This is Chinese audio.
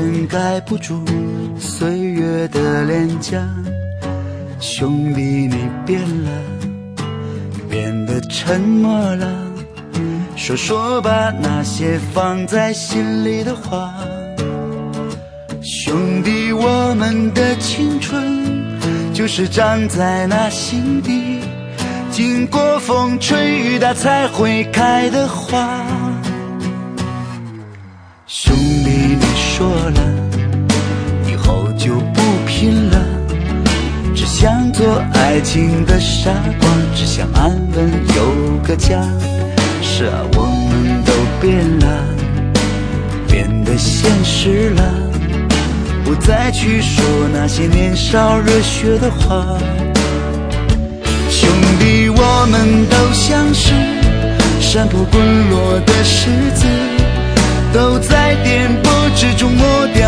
尘盖不住岁月的脸颊。兄弟你变了，变得沉默了，说吧那些放在心里的话。兄弟，我们的青春就是长在那心底，经过风吹雨打才会开的花。兄弟你说了，以后就不拼了，只想做爱情的傻瓜，只想安稳有个家。是啊，我们都变了，变得现实了，不再去说那些年少热血的话。兄弟，我们都像是山坡滚落的石子，都在颠簸之中磨掉